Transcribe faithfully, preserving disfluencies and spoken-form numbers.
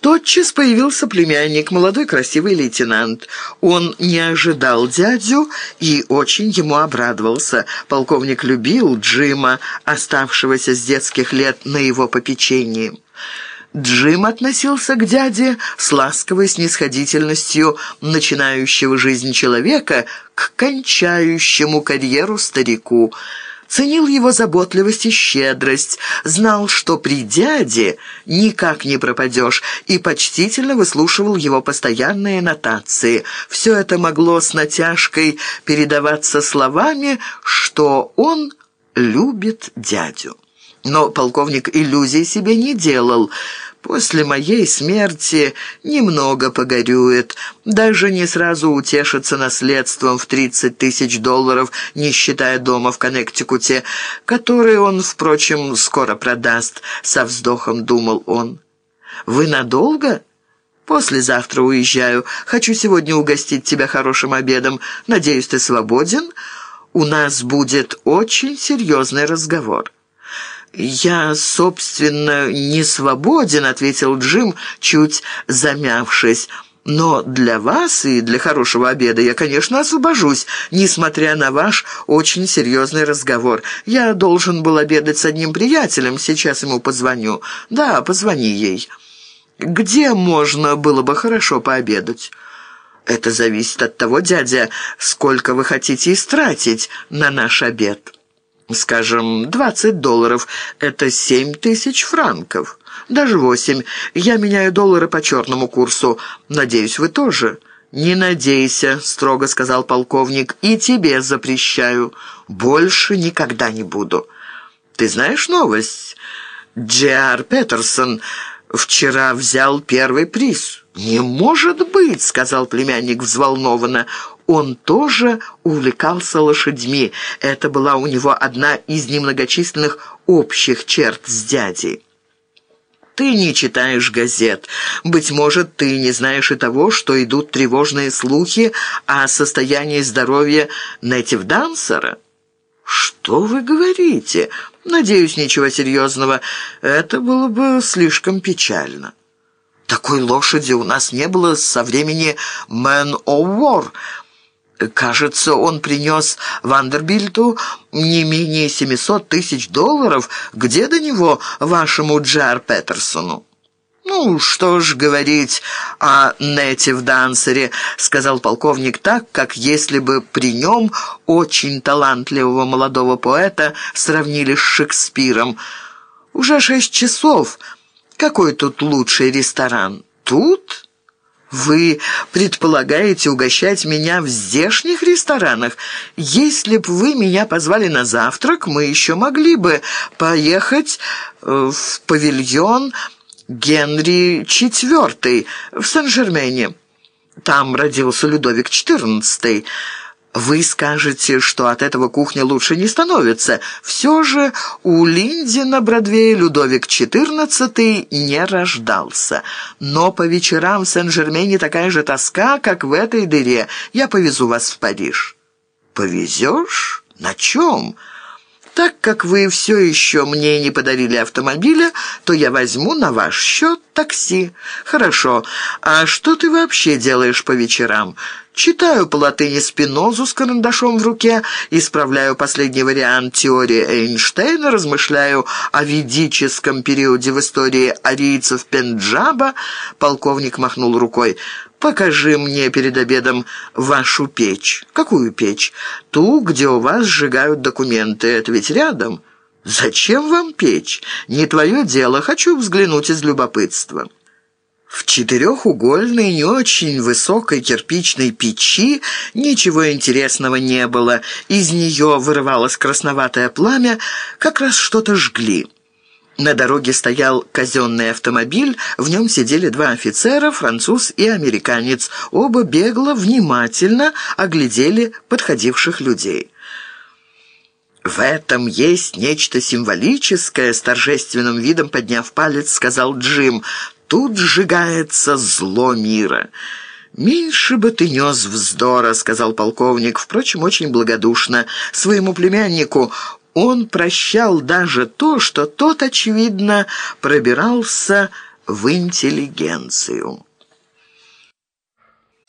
Тотчас появился племянник, молодой красивый лейтенант. Он не ожидал дядю и очень ему обрадовался. Полковник любил Джима, оставшегося с детских лет на его попечении. Джим относился к дяде с ласковой снисходительностью начинающего жизнь человека к кончающему карьеру старику. Ценил его заботливость и щедрость, знал, что при дяде никак не пропадешь, и почтительно выслушивал его постоянные нотации. Все это могло с натяжкой передаваться словами, что он любит дядю. Но полковник иллюзий себе не делал. После моей смерти немного погорюет, даже не сразу утешится наследством в тридцать тысяч долларов, не считая дома в Коннектикуте, который он, впрочем, скоро продаст, со вздохом думал он. «Вы надолго?» «Послезавтра уезжаю. Хочу сегодня угостить тебя хорошим обедом. Надеюсь, ты свободен? У нас будет очень серьезный разговор». «Я, собственно, не свободен», — ответил Джим, чуть замявшись. «Но для вас и для хорошего обеда я, конечно, освобожусь, несмотря на ваш очень серьезный разговор. Я должен был обедать с одним приятелем, сейчас ему позвоню. Да, позвони ей. Где можно было бы хорошо пообедать?» «Это зависит от того, дядя, сколько вы хотите истратить на наш обед». «Скажем, двадцать долларов – это семь тысяч франков. Даже восемь. Я меняю доллары по черному курсу. Надеюсь, вы тоже?» «Не надейся», – строго сказал полковник, – «и тебе запрещаю. Больше никогда не буду». «Ты знаешь новость? Джей Ар Петерсон вчера взял первый приз». «Не может быть», — сказал племянник взволнованно. Он тоже увлекался лошадьми. Это была у него одна из немногочисленных общих черт с дядей. «Ты не читаешь газет. Быть может, ты не знаешь и того, что идут тревожные слухи о состоянии здоровья Нейтив Дансера?» «Что вы говорите? Надеюсь, ничего серьезного. Это было бы слишком печально». «Такой лошади у нас не было со времени Man of War. Кажется, он принес Вандербильту не менее семисот тысяч долларов. Где до него вашему Джей Ар Петерсону?» «Ну, что ж говорить о Нейтив Дансере», — сказал полковник так, как если бы при нем очень талантливого молодого поэта сравнили с Шекспиром. «Уже шесть часов. Какой тут лучший ресторан? Тут? Вы предполагаете угощать меня в здешних ресторанах? Если б вы меня позвали на завтрак, мы еще могли бы поехать в павильон Генри четвёртый в Сен-Жермене. Там родился Людовик четырнадцатый. Вы скажете, что от этого кухня лучше не становится. Все же у Линди на Бродвее Людовик четырнадцатый не рождался. Но по вечерам в Сен-Жермене такая же тоска, как в этой дыре. Я повезу вас в Париж». «Повезешь? На чем?» «Так как вы все еще мне не подарили автомобиля, то я возьму на ваш счет такси». «Хорошо. А что ты вообще делаешь по вечерам?» «Читаю по латыни Спинозу с карандашом в руке, исправляю последний вариант теории Эйнштейна, размышляю о ведическом периоде в истории арийцев Пенджаба». Полковник махнул рукой. «Покажи мне перед обедом вашу печь». «Какую печь?» «Ту, где у вас сжигают документы. Это ведь рядом». «Зачем вам печь? Не твое дело. Хочу взглянуть из любопытства». В четырехугольной, не очень высокой кирпичной печи ничего интересного не было. Из нее вырывалось красноватое пламя, как раз что-то жгли. На дороге стоял казенный автомобиль, в нем сидели два офицера, француз и американец. Оба бегло, внимательно оглядели подходивших людей. «В этом есть нечто символическое», — с торжественным видом подняв палец, сказал Джим. «Тут сжигается зло мира». «Меньше бы ты нес вздора», — сказал полковник, впрочем, очень благодушно. Своему племяннику он прощал даже то, что тот, очевидно, пробирался в интеллигенцию.